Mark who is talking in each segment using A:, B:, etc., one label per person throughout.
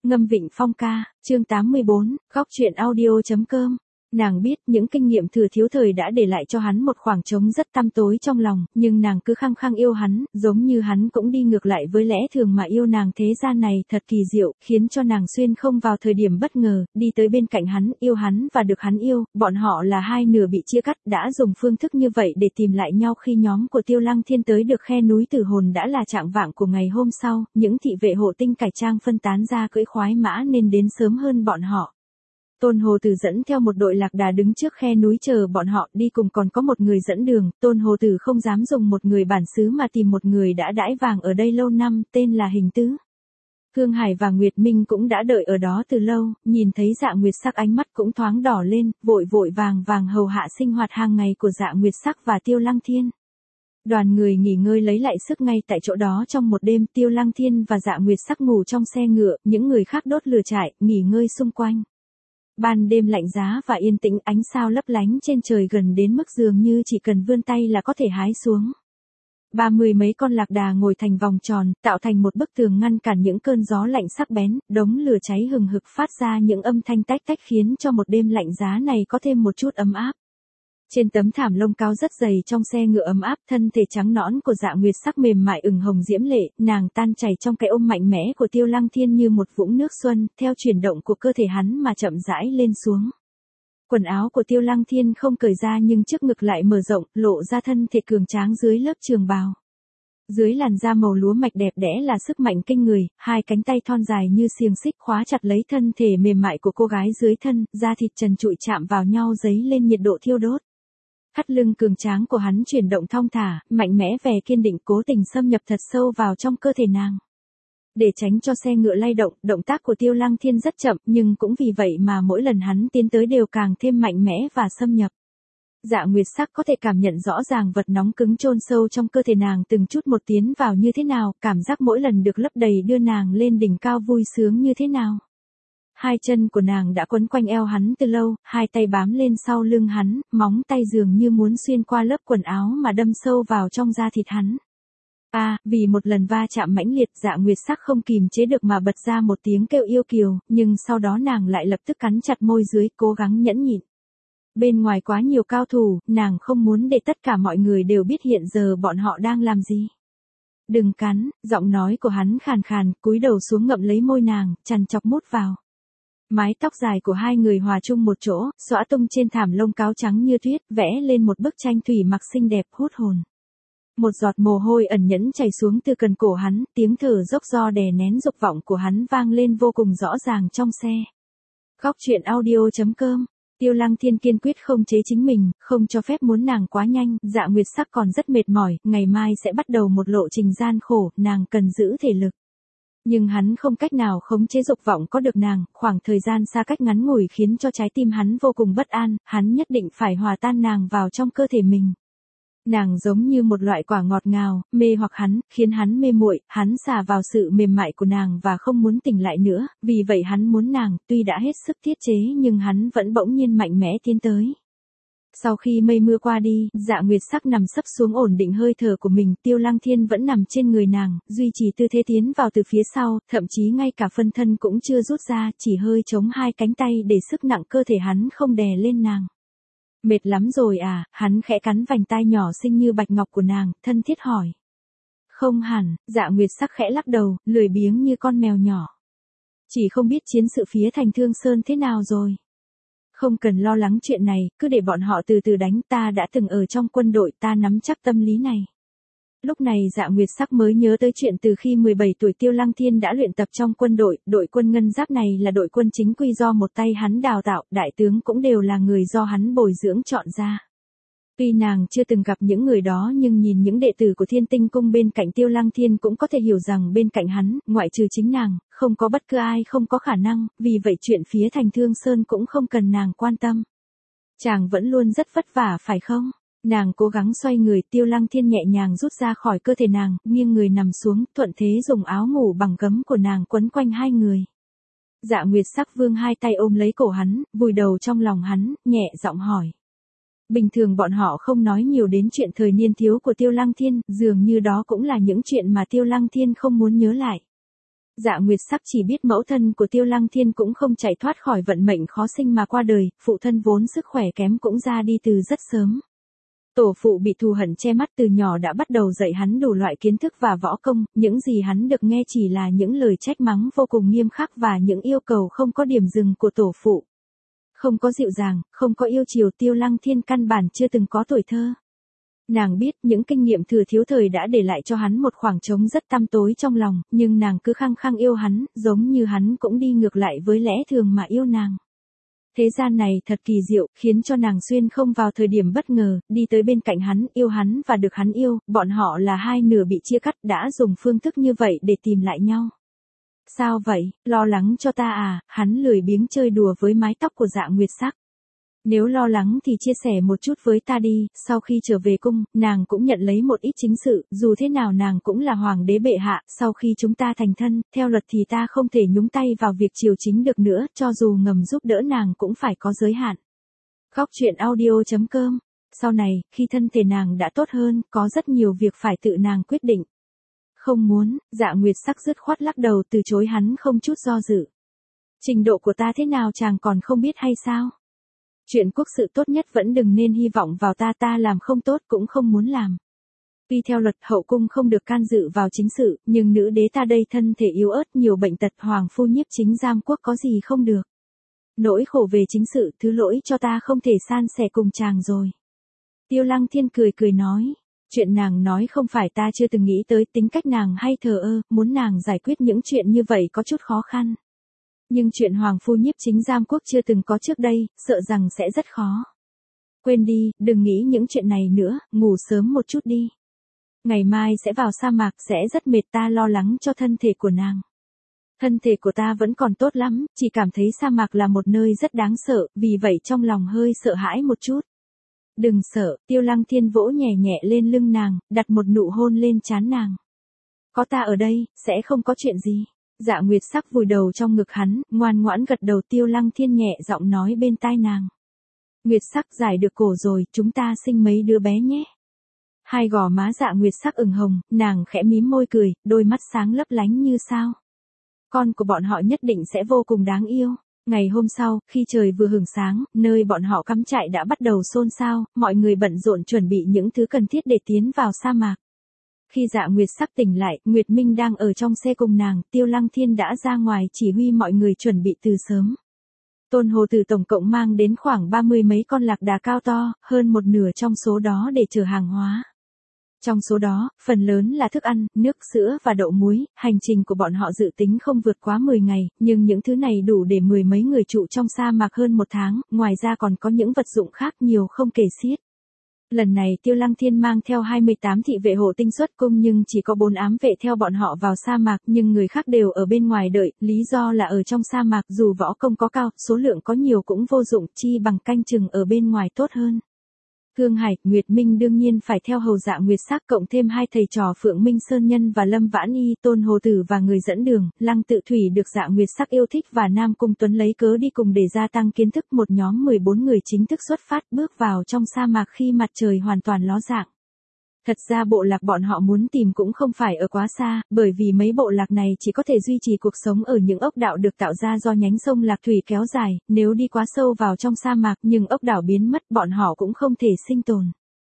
A: Ngâm Vịnh Phong ca, chương 84, góc truyện audio.com. Nàng biết những kinh nghiệm thừa thiếu thời đã để lại cho hắn một khoảng trống rất tăm tối trong lòng, nhưng nàng cứ khăng khăng yêu hắn, giống như hắn cũng đi ngược lại với lẽ thường mà yêu nàng. Thế gian này thật kỳ diệu, khiến cho nàng xuyên không vào thời điểm bất ngờ, đi tới bên cạnh hắn, yêu hắn và được hắn yêu. Bọn họ là hai nửa bị chia cắt, đã dùng phương thức như vậy để tìm lại nhau. Khi nhóm của Tiêu Lăng Thiên tới được khe núi Tử Hồn đã là trạng vạng của ngày hôm sau, những thị vệ hộ tinh cải trang phân tán ra cưỡi khoái mã nên đến sớm hơn bọn họ. Tôn Hồ Tử dẫn theo một đội lạc đà đứng trước khe núi chờ bọn họ, đi cùng còn có một người dẫn đường. Tôn Hồ Tử không dám dùng một người bản xứ mà tìm một người đã đãi vàng ở đây lâu năm, tên là Hình Tứ. Hương Hải và Nguyệt Minh cũng đã đợi ở đó từ lâu, nhìn thấy Dạ Nguyệt Sắc ánh mắt cũng thoáng đỏ lên, vội vội vàng vàng hầu hạ sinh hoạt hàng ngày của Dạ Nguyệt Sắc và Tiêu Lăng Thiên. Đoàn người nghỉ ngơi lấy lại sức ngay tại chỗ đó. Trong một đêm, Tiêu Lăng Thiên và Dạ Nguyệt Sắc ngủ trong xe ngựa, những người khác đốt lửa trại, nghỉ ngơi xung quanh. Ban đêm lạnh giá và yên tĩnh, ánh sao lấp lánh trên trời gần đến mức dường như chỉ cần vươn tay là có thể hái xuống. 30 mấy con lạc đà ngồi thành vòng tròn, tạo thành một bức tường ngăn cản những cơn gió lạnh sắc bén, đống lửa cháy hừng hực phát ra những âm thanh tách tách khiến cho một đêm lạnh giá này có thêm một chút ấm áp. Trên tấm thảm lông cao rất dày trong xe ngựa ấm áp, thân thể trắng nõn của Dạ Nguyệt Sắc mềm mại ửng hồng diễm lệ, nàng tan chảy trong cái ôm mạnh mẽ của Tiêu Lăng Thiên như một vũng nước xuân, theo chuyển động của cơ thể hắn mà chậm rãi lên xuống. Quần áo của Tiêu Lăng Thiên không cởi ra nhưng trước ngực lại mở rộng, lộ ra thân thể cường tráng dưới lớp trường bào. Dưới làn da màu lúa mạch đẹp đẽ là sức mạnh kinh người, hai cánh tay thon dài như xiềng xích khóa chặt lấy thân thể mềm mại của cô gái dưới thân, da thịt trần trụi chạm vào nhau dấy lên nhiệt độ thiêu đốt. Thắt lưng cường tráng của hắn chuyển động thong thả, mạnh mẽ vẻ kiên định cố tình xâm nhập thật sâu vào trong cơ thể nàng. Để tránh cho xe ngựa lay động, động tác của Tiêu Lăng Thiên rất chậm, nhưng cũng vì vậy mà mỗi lần hắn tiến tới đều càng thêm mạnh mẽ và xâm nhập. Dạ Nguyệt Sắc có thể cảm nhận rõ ràng vật nóng cứng chôn sâu trong cơ thể nàng từng chút một tiến vào như thế nào, cảm giác mỗi lần được lấp đầy đưa nàng lên đỉnh cao vui sướng như thế nào. Hai chân của nàng đã quấn quanh eo hắn từ lâu, hai tay bám lên sau lưng hắn, móng tay dường như muốn xuyên qua lớp quần áo mà đâm sâu vào trong da thịt hắn. Vì một lần va chạm mãnh liệt, Dạ Nguyệt Sắc không kìm chế được mà bật ra một tiếng kêu yêu kiều, nhưng sau đó nàng lại lập tức cắn chặt môi dưới, cố gắng nhẫn nhịn. Bên ngoài quá nhiều cao thủ, nàng không muốn để tất cả mọi người đều biết hiện giờ bọn họ đang làm gì. Đừng cắn, giọng nói của hắn khàn khàn, cúi đầu xuống ngậm lấy môi nàng, chằn chọc mút vào. Mái tóc dài của hai người hòa chung một chỗ, xõa tung trên thảm lông cáo trắng như tuyết, vẽ lên một bức tranh thủy mặc xinh đẹp hút hồn. Một giọt mồ hôi ẩn nhẫn chảy xuống từ cần cổ hắn, tiếng thở dốc do đè nén dục vọng của hắn vang lên vô cùng rõ ràng trong xe. Góc truyện audio.com. Tiêu Lăng Thiên kiên quyết không chế chính mình, không cho phép muốn nàng quá nhanh. Dạ Nguyệt Sắc còn rất mệt mỏi, ngày mai sẽ bắt đầu một lộ trình gian khổ, nàng cần giữ thể lực. Nhưng hắn không cách nào khống chế dục vọng có được nàng, khoảng thời gian xa cách ngắn ngủi khiến cho trái tim hắn vô cùng bất an, hắn nhất định phải hòa tan nàng vào trong cơ thể mình. Nàng giống như một loại quả ngọt ngào, mê hoặc hắn, khiến hắn mê muội, hắn xả vào sự mềm mại của nàng và không muốn tỉnh lại nữa, vì vậy hắn muốn nàng, tuy đã hết sức tiết chế nhưng hắn vẫn bỗng nhiên mạnh mẽ tiến tới. Sau khi mây mưa qua đi, Dạ Nguyệt Sắc nằm sấp xuống ổn định hơi thở của mình, Tiêu Lăng Thiên vẫn nằm trên người nàng, duy trì tư thế tiến vào từ phía sau, thậm chí ngay cả phân thân cũng chưa rút ra, chỉ hơi chống hai cánh tay để sức nặng cơ thể hắn không đè lên nàng. Mệt lắm rồi à, hắn khẽ cắn vành tai nhỏ xinh như bạch ngọc của nàng, thân thiết hỏi. Không hẳn, Dạ Nguyệt Sắc khẽ lắc đầu, lười biếng như con mèo nhỏ. Chỉ không biết chiến sự phía thành Thương Sơn thế nào rồi. Không cần lo lắng chuyện này, cứ để bọn họ từ từ đánh, ta đã từng ở trong quân đội, ta nắm chắc tâm lý này. Lúc này Dạ Nguyệt Sắc mới nhớ tới chuyện từ khi 17 tuổi Tiêu Lăng Thiên đã luyện tập trong quân đội, đội quân ngân giáp này là đội quân chính quy do một tay hắn đào tạo, đại tướng cũng đều là người do hắn bồi dưỡng chọn ra. Tuy nàng chưa từng gặp những người đó nhưng nhìn những đệ tử của Thiên Tinh Cung bên cạnh Tiêu Lăng Thiên cũng có thể hiểu rằng bên cạnh hắn, ngoại trừ chính nàng, không có bất cứ ai không có khả năng, vì vậy chuyện phía thành Thương Sơn cũng không cần nàng quan tâm. Chàng vẫn luôn rất vất vả phải không? Nàng cố gắng xoay người, Tiêu Lăng Thiên nhẹ nhàng rút ra khỏi cơ thể nàng, nghiêng người nằm xuống, thuận thế dùng áo ngủ bằng gấm của nàng quấn quanh hai người. Dạ Nguyệt Sắc vương hai tay ôm lấy cổ hắn, vùi đầu trong lòng hắn, nhẹ giọng hỏi. Bình thường bọn họ không nói nhiều đến chuyện thời niên thiếu của Tiêu Lăng Thiên, dường như đó cũng là những chuyện mà Tiêu Lăng Thiên không muốn nhớ lại. Dạ Nguyệt Sắc chỉ biết mẫu thân của Tiêu Lăng Thiên cũng không chạy thoát khỏi vận mệnh khó sinh mà qua đời, phụ thân vốn sức khỏe kém cũng ra đi từ rất sớm. Tổ phụ bị thù hận che mắt từ nhỏ đã bắt đầu dạy hắn đủ loại kiến thức và võ công, những gì hắn được nghe chỉ là những lời trách mắng vô cùng nghiêm khắc và những yêu cầu không có điểm dừng của tổ phụ. Không có dịu dàng, không có yêu chiều, Tiêu Lăng Thiên căn bản chưa từng có tuổi thơ. Nàng biết những kinh nghiệm thừa thiếu thời đã để lại cho hắn một khoảng trống rất tăm tối trong lòng, nhưng nàng cứ khăng khăng yêu hắn, giống như hắn cũng đi ngược lại với lẽ thường mà yêu nàng. Thế gian này thật kỳ diệu, khiến cho nàng xuyên không vào thời điểm bất ngờ, đi tới bên cạnh hắn và được hắn yêu, bọn họ là hai nửa bị chia cắt, đã dùng phương thức như vậy để tìm lại nhau. Sao vậy, lo lắng cho ta à? Hắn lười biếng chơi đùa với mái tóc của Dạ Nguyệt Sắc. Nếu lo lắng thì chia sẻ một chút với ta đi. Sau khi trở về cung, nàng cũng nhận lấy một ít chính sự, dù thế nào nàng cũng là hoàng đế bệ hạ, sau khi chúng ta thành thân, theo luật thì ta không thể nhúng tay vào việc triều chính được nữa, cho dù ngầm giúp đỡ nàng cũng phải có giới hạn. Góc truyện audio.com. Sau này, khi thân thể nàng đã tốt hơn, có rất nhiều việc phải tự nàng quyết định. Không muốn, Dạ Nguyệt Sắc dứt khoát lắc đầu từ chối hắn không chút do dự. Trình độ của ta thế nào chàng còn không biết hay sao? Chuyện quốc sự tốt nhất vẫn đừng nên hy vọng vào ta làm không tốt cũng không muốn làm. Tuy theo luật hậu cung không được can dự vào chính sự, nhưng nữ đế ta đây thân thể yếu ớt nhiều bệnh tật, hoàng phu nhiếp chính giam quốc có gì không được. Nỗi khổ về chính sự, thứ lỗi cho ta không thể san sẻ cùng chàng rồi. Tiêu Lăng Thiên cười cười nói. Chuyện nàng nói không phải ta chưa từng nghĩ tới, tính cách nàng hay thờ ơ, muốn nàng giải quyết những chuyện như vậy có chút khó khăn. Nhưng chuyện hoàng phu nhiếp chính giam quốc chưa từng có trước đây, sợ rằng sẽ rất khó. Quên đi, đừng nghĩ những chuyện này nữa, ngủ sớm một chút đi. Ngày mai sẽ vào sa mạc, sẽ rất mệt, ta lo lắng cho thân thể của nàng. Thân thể của ta vẫn còn tốt lắm, chỉ cảm thấy sa mạc là một nơi rất đáng sợ, vì vậy trong lòng hơi sợ hãi một chút. Đừng sợ, Tiêu Lăng Thiên vỗ nhẹ nhẹ lên lưng nàng, đặt một nụ hôn lên trán nàng. Có ta ở đây, sẽ không có chuyện gì. Dạ Nguyệt Sắc vùi đầu trong ngực hắn, ngoan ngoãn gật đầu. Tiêu Lăng Thiên nhẹ giọng nói bên tai nàng. Nguyệt Sắc giải được cổ rồi, chúng ta sinh mấy đứa bé nhé. Hai gò má Dạ Nguyệt Sắc ửng hồng, nàng khẽ mím môi cười, đôi mắt sáng lấp lánh như sao. Con của bọn họ nhất định sẽ vô cùng đáng yêu. Ngày hôm sau, khi trời vừa hửng sáng, nơi bọn họ cắm trại đã bắt đầu xôn xao, mọi người bận rộn chuẩn bị những thứ cần thiết để tiến vào sa mạc. Khi Dạ Nguyệt Sắc tỉnh lại, Nguyệt Minh đang ở trong xe cùng nàng, Tiêu Lăng Thiên đã ra ngoài chỉ huy mọi người chuẩn bị từ sớm. Tôn Hồ Tử tổng cộng mang đến khoảng 30 mấy con lạc đà cao to, hơn một nửa trong số đó để chở hàng hóa. Trong số đó, phần lớn là thức ăn, nước, sữa và đậu muối, hành trình của bọn họ dự tính không vượt quá 10 ngày, nhưng những thứ này đủ để mười mấy người trụ trong sa mạc hơn một tháng, ngoài ra còn có những vật dụng khác nhiều không kể xiết. Lần này Tiêu Lăng Thiên mang theo 28 thị vệ hộ tinh xuất cung nhưng chỉ có 4 ám vệ theo bọn họ vào sa mạc, nhưng người khác đều ở bên ngoài đợi, lý do là ở trong sa mạc dù võ công có cao, số lượng có nhiều cũng vô dụng, chi bằng canh chừng ở bên ngoài tốt hơn. Thương Hải, Nguyệt Minh đương nhiên phải theo hầu Dạ Nguyệt Sắc, cộng thêm hai thầy trò Phượng Minh Sơn Nhân và Lâm Vãn Y, Tôn Hồ Tử và người dẫn đường. Lăng Tự Thủy được Dạ Nguyệt Sắc yêu thích và Nam Cung Tuấn lấy cớ đi cùng để gia tăng kiến thức. Một nhóm 14 người chính thức xuất phát, bước vào trong sa mạc khi mặt trời hoàn toàn ló dạng. Thật ra bộ lạc bọn họ muốn tìm cũng không phải ở quá xa, bởi vì mấy bộ lạc này chỉ có thể duy trì cuộc sống ở những ốc đảo được tạo ra do nhánh sông Lạc Thủy kéo dài, nếu đi quá sâu vào trong sa mạc nhưng ốc đảo biến mất bọn họ cũng không thể sinh tồn.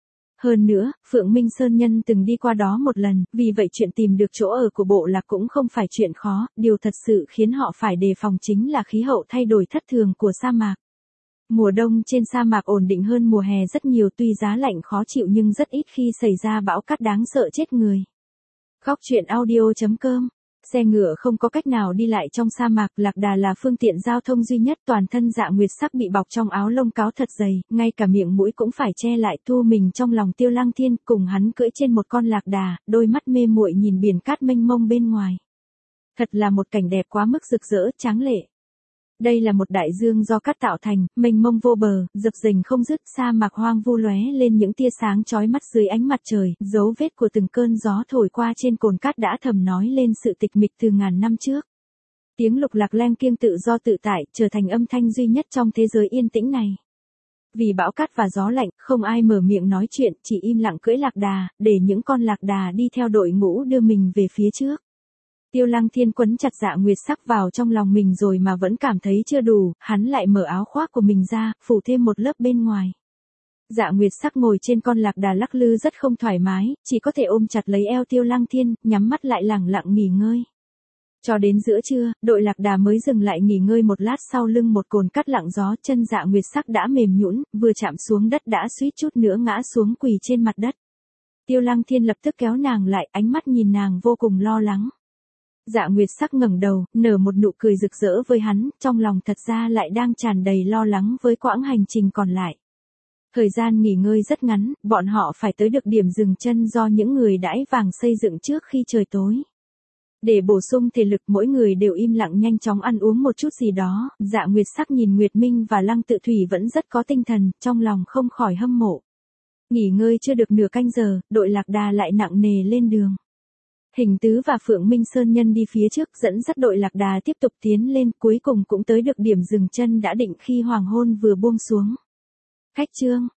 A: Hơn nữa, Phượng Minh Sơn Nhân từng đi qua đó một lần, vì vậy chuyện tìm được chỗ ở của bộ lạc cũng không phải chuyện khó, điều thật sự khiến họ phải đề phòng chính là khí hậu thay đổi thất thường của sa mạc. Mùa đông trên sa mạc ổn định hơn mùa hè rất nhiều, tuy giá lạnh khó chịu nhưng rất ít khi xảy ra bão cát đáng sợ chết người. Góc truyện audio.com. Xe ngựa không có cách nào đi lại trong sa mạc, lạc đà là phương tiện giao thông duy nhất. Toàn thân Dạ Nguyệt Sắc bị bọc trong áo lông cáo thật dày, ngay cả miệng mũi cũng phải che lại, thu mình trong lòng Tiêu Lăng Thiên, cùng hắn cưỡi trên một con lạc đà, đôi mắt mê muội nhìn biển cát mênh mông bên ngoài. Thật là một cảnh đẹp quá mức rực rỡ, tráng lệ. Đây là một đại dương do cát tạo thành, mênh mông vô bờ, dập dềnh không dứt, sa mạc hoang vu lóe lên những tia sáng chói mắt dưới ánh mặt trời, dấu vết của từng cơn gió thổi qua trên cồn cát đã thầm nói lên sự tịch mịch từ ngàn năm trước. Tiếng lục lạc leng kiêng tự do tự tại, trở thành âm thanh duy nhất trong thế giới yên tĩnh này. Vì bão cát và gió lạnh, không ai mở miệng nói chuyện, chỉ im lặng cưỡi lạc đà, để những con lạc đà đi theo đội ngũ đưa mình về phía trước. Tiêu Lăng Thiên quấn chặt Dạ Nguyệt Sắc vào trong lòng mình rồi mà vẫn cảm thấy chưa đủ, hắn lại mở áo khoác của mình ra, phủ thêm một lớp bên ngoài. Dạ Nguyệt Sắc ngồi trên con lạc đà lắc lư rất không thoải mái, chỉ có thể ôm chặt lấy eo Tiêu Lăng Thiên, nhắm mắt lại lẳng lặng nghỉ ngơi. Cho đến giữa trưa, đội lạc đà mới dừng lại nghỉ ngơi một lát, sau lưng một cồn cắt lặng gió, chân Dạ Nguyệt Sắc đã mềm nhũn, vừa chạm xuống đất đã suýt chút nữa ngã xuống quỳ trên mặt đất. Tiêu Lăng Thiên lập tức kéo nàng lại, ánh mắt nhìn nàng vô cùng lo lắng. Dạ Nguyệt Sắc ngẩng đầu, nở một nụ cười rực rỡ với hắn, trong lòng thật ra lại đang tràn đầy lo lắng với quãng hành trình còn lại. Thời gian nghỉ ngơi rất ngắn, bọn họ phải tới được điểm dừng chân do những người đãi vàng xây dựng trước khi trời tối. Để bổ sung thể lực, mỗi người đều im lặng nhanh chóng ăn uống một chút gì đó. Dạ Nguyệt Sắc nhìn Nguyệt Minh và Lăng Tự Thủy vẫn rất có tinh thần, trong lòng không khỏi hâm mộ. Nghỉ ngơi chưa được nửa canh giờ, đội lạc đà lại nặng nề lên đường. Hình Tứ và Phượng Minh Sơn Nhân đi phía trước dẫn dắt đội lạc đà tiếp tục tiến lên, cuối cùng cũng tới được điểm dừng chân đã định khi hoàng hôn vừa buông xuống. Khách trương,